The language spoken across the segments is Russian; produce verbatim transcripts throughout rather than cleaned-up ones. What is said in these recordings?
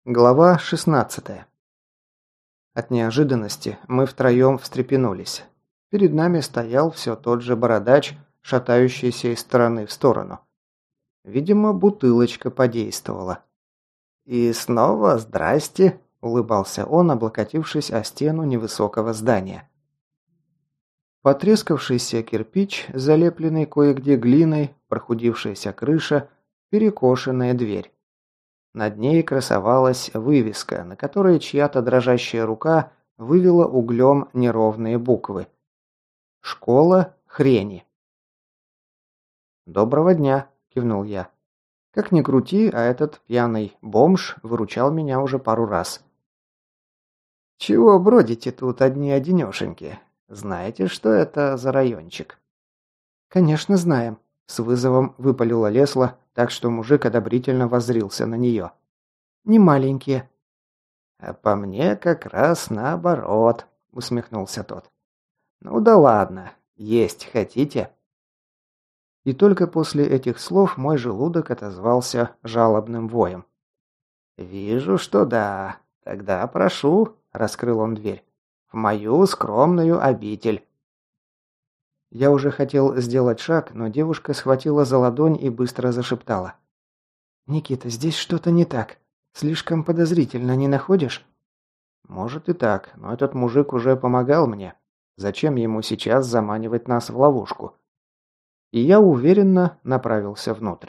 Глава шестнадцатая. От неожиданности мы втроем встрепенулись. Перед нами стоял все тот же бородач, шатающийся из стороны в сторону. Видимо, бутылочка подействовала. «И снова здрасте», – улыбался он, облокотившись о стену невысокого здания. Потрескавшийся кирпич, залепленный кое-где глиной, прохудившаяся крыша, перекошенная дверь. Над ней красовалась вывеска, на которой чья-то дрожащая рука вывела углем неровные буквы. «Школа хрени». «Доброго дня», – кивнул я. Как ни крути, а этот пьяный бомж выручал меня уже пару раз. «Чего бродите тут одни-одинешеньки? Знаете, что это за райончик?» «Конечно знаем», – с вызовом выпалила Лесла, так что мужик одобрительно воззрился на нее. «Не маленькие». «А по мне как раз наоборот», – усмехнулся тот. «Ну да ладно, есть хотите?» И только после этих слов мой желудок отозвался жалобным воем. «Вижу, что да. Тогда прошу», – раскрыл он дверь, – «в мою скромную обитель». Я уже хотел сделать шаг, но девушка схватила за ладонь и быстро зашептала. «Никита, здесь что-то не так. Слишком подозрительно, не находишь?» «Может и так, но этот мужик уже помогал мне. Зачем ему сейчас заманивать нас в ловушку?» И я уверенно направился внутрь.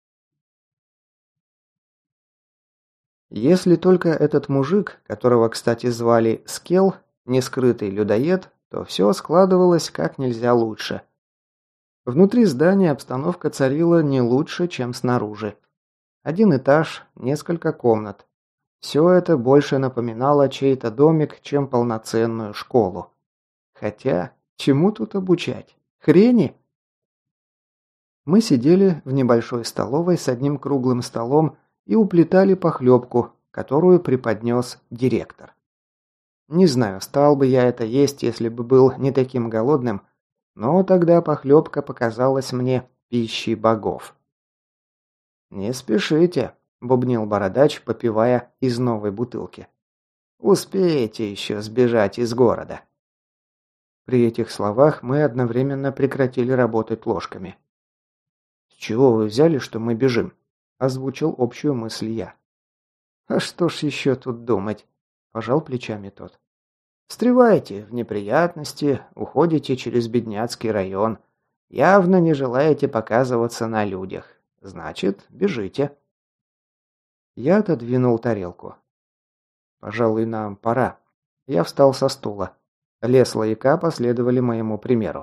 Если только этот мужик, которого, кстати, звали Скел, не скрытый людоед, то все складывалось как нельзя лучше. Внутри здания обстановка царила не лучше, чем снаружи. Один этаж, несколько комнат. Все это больше напоминало чей-то домик, чем полноценную школу. Хотя, чему тут обучать? Хрени? Мы сидели в небольшой столовой с одним круглым столом и уплетали похлебку, которую преподнес директор. Не знаю, стал бы я это есть, если бы был не таким голодным, но тогда похлебка показалась мне пищей богов. «Не спешите», – бубнил бородач, попивая из новой бутылки. «Успеете еще сбежать из города». При этих словах мы одновременно прекратили работать ложками. «С чего вы взяли, что мы бежим?» – озвучил общую мысль я. «А что ж еще тут думать?» – пожал плечами тот. «Встреваете в неприятности, уходите через бедняцкий район, явно не желаете показываться на людях. Значит, бежите». Я отодвинул тарелку. «Пожалуй, нам пора». Я встал со стула. Лесла и Ка последовали моему примеру.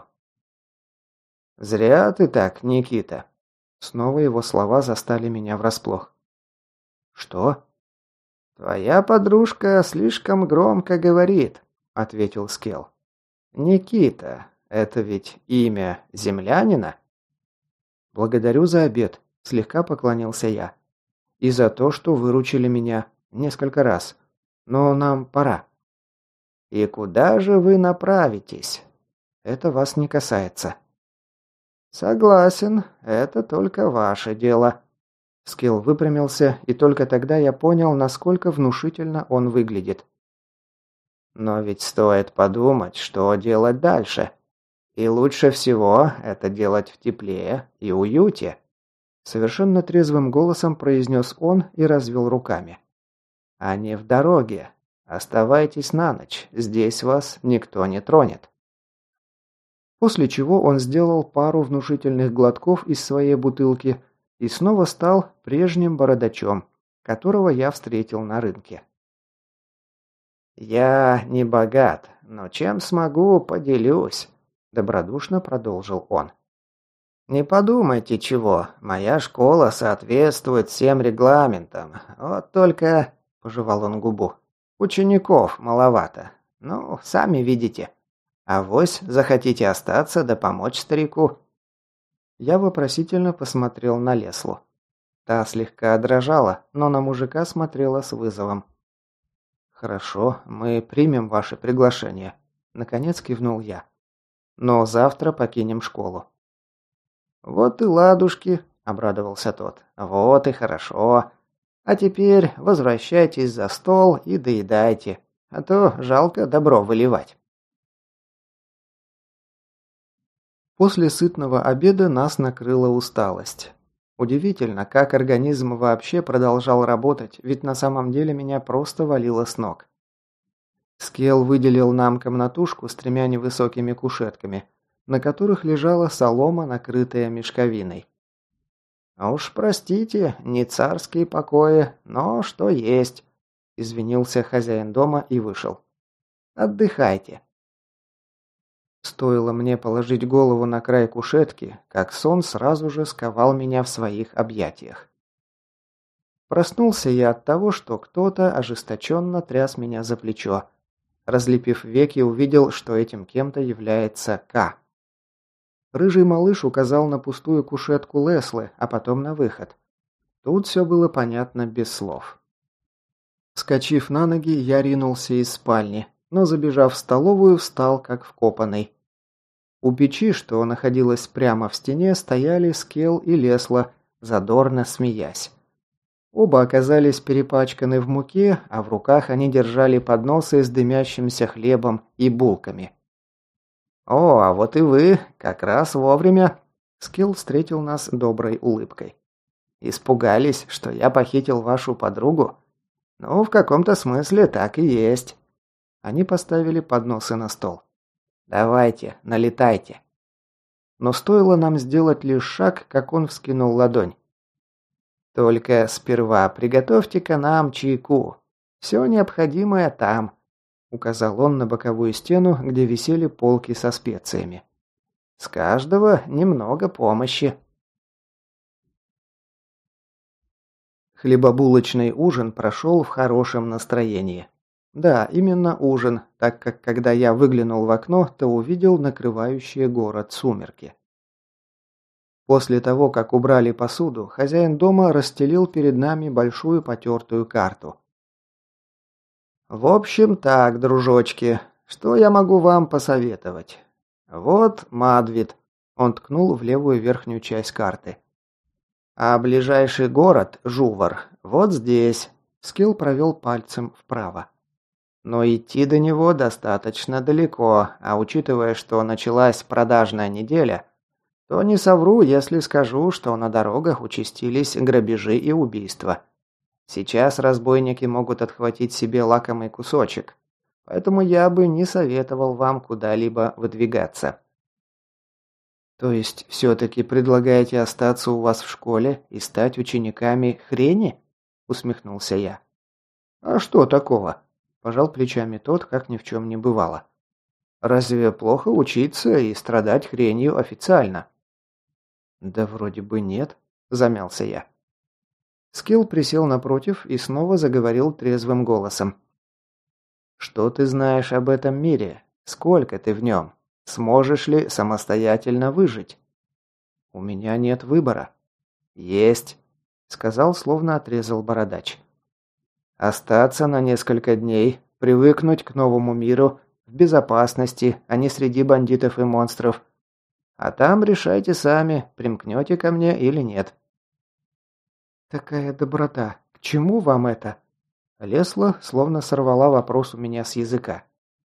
«Зря ты так, Никита». Снова его слова застали меня врасплох. «Что?» «Твоя подружка слишком громко говорит», — ответил Скел. «Никита, это ведь имя землянина?» «Благодарю за обед», — слегка поклонился я. «И за то, что выручили меня несколько раз. Но нам пора». «И куда же вы направитесь?» «Это вас не касается». «Согласен, это только ваше дело». Скилл выпрямился, и только тогда я понял, насколько внушительно он выглядит. «Но ведь стоит подумать, что делать дальше. И лучше всего это делать в тепле и уюте», совершенно трезвым голосом произнес он и развел руками. «А не в дороге. Оставайтесь на ночь, здесь вас никто не тронет». После чего он сделал пару внушительных глотков из своей бутылки и снова стал прежним бородачом, которого я встретил на рынке. «Я не богат, но чем смогу, поделюсь», – добродушно продолжил он. «Не подумайте чего, моя школа соответствует всем регламентам, вот только...» – пожевал он губу. «Учеников маловато, ну, сами видите. Авось захотите остаться да помочь старику». Я вопросительно посмотрел на Леслу. Та слегка дрожала, но на мужика смотрела с вызовом. «Хорошо, мы примем ваше приглашение», – наконец кивнул я. «Но завтра покинем школу». «Вот и ладушки», – обрадовался тот. «Вот и хорошо. А теперь возвращайтесь за стол и доедайте, а то жалко добро выливать». После сытного обеда нас накрыла усталость. Удивительно, как организм вообще продолжал работать, ведь на самом деле меня просто валило с ног. Скелл выделил нам комнатушку с тремя невысокими кушетками, на которых лежала солома, накрытая мешковиной. «А уж простите, не царские покои, но что есть», – извинился хозяин дома и вышел. «Отдыхайте». Стоило мне положить голову на край кушетки, как сон сразу же сковал меня в своих объятиях. Проснулся я от того, что кто-то ожесточенно тряс меня за плечо. Разлепив веки, увидел, что этим кем-то является К. Рыжий малыш указал на пустую кушетку Леслы, а потом на выход. Тут все было понятно без слов. Вскочив на ноги, я ринулся из спальни, но, забежав в столовую, встал как вкопанный. У печи, что находилась прямо в стене, стояли Скелл и Лесла, задорно смеясь. Оба оказались перепачканы в муке, а в руках они держали подносы с дымящимся хлебом и булками. «О, а вот и вы, как раз вовремя!» Скелл встретил нас доброй улыбкой. «Испугались, что я похитил вашу подругу? Ну, в каком-то смысле так и есть». Они поставили подносы на стол. «Давайте, налетайте». Но стоило нам сделать лишь шаг, как он вскинул ладонь. «Только сперва приготовьте-ка нам чайку. Все необходимое там», — указал он на боковую стену, где висели полки со специями. «С каждого немного помощи». Хлебобулочный ужин прошел в хорошем настроении. Да, именно ужин, так как когда я выглянул в окно, то увидел накрывающие город сумерки. После того, как убрали посуду, хозяин дома расстелил перед нами большую потертую карту. «В общем так, дружочки, что я могу вам посоветовать? Вот Мадвид», – он ткнул в левую верхнюю часть карты. «А ближайший город, Жувар, вот здесь», – Скилл провел пальцем вправо. «Но идти до него достаточно далеко, а учитывая, что началась продажная неделя, то не совру, если скажу, что на дорогах участились грабежи и убийства. Сейчас разбойники могут отхватить себе лакомый кусочек, поэтому я бы не советовал вам куда-либо выдвигаться». «То есть все-таки предлагаете остаться у вас в школе и стать учениками хрени?» – усмехнулся я. «А что такого?» – пожал плечами тот, как ни в чем не бывало. «Разве плохо учиться и страдать хренью официально?» «Да вроде бы нет», – замялся я. Скилл присел напротив и снова заговорил трезвым голосом. «Что ты знаешь об этом мире? Сколько ты в нем? Сможешь ли самостоятельно выжить?» «У меня нет выбора». «Есть», – сказал, словно отрезал бородач. «Остаться на несколько дней, привыкнуть к новому миру, в безопасности, а не среди бандитов и монстров. А там решайте сами, примкнете ко мне или нет». «Такая доброта. К чему вам это?» Лесла словно сорвала вопрос у меня с языка.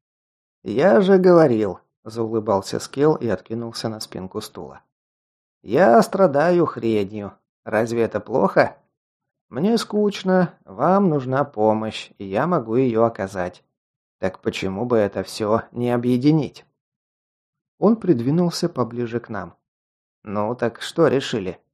«Я же говорил», – заулыбался Скелл и откинулся на спинку стула. «Я страдаю хренью. Разве это плохо? Мне скучно, вам нужна помощь, и я могу ее оказать. Так почему бы это все не объединить?» Он придвинулся поближе к нам. «Ну так что решили?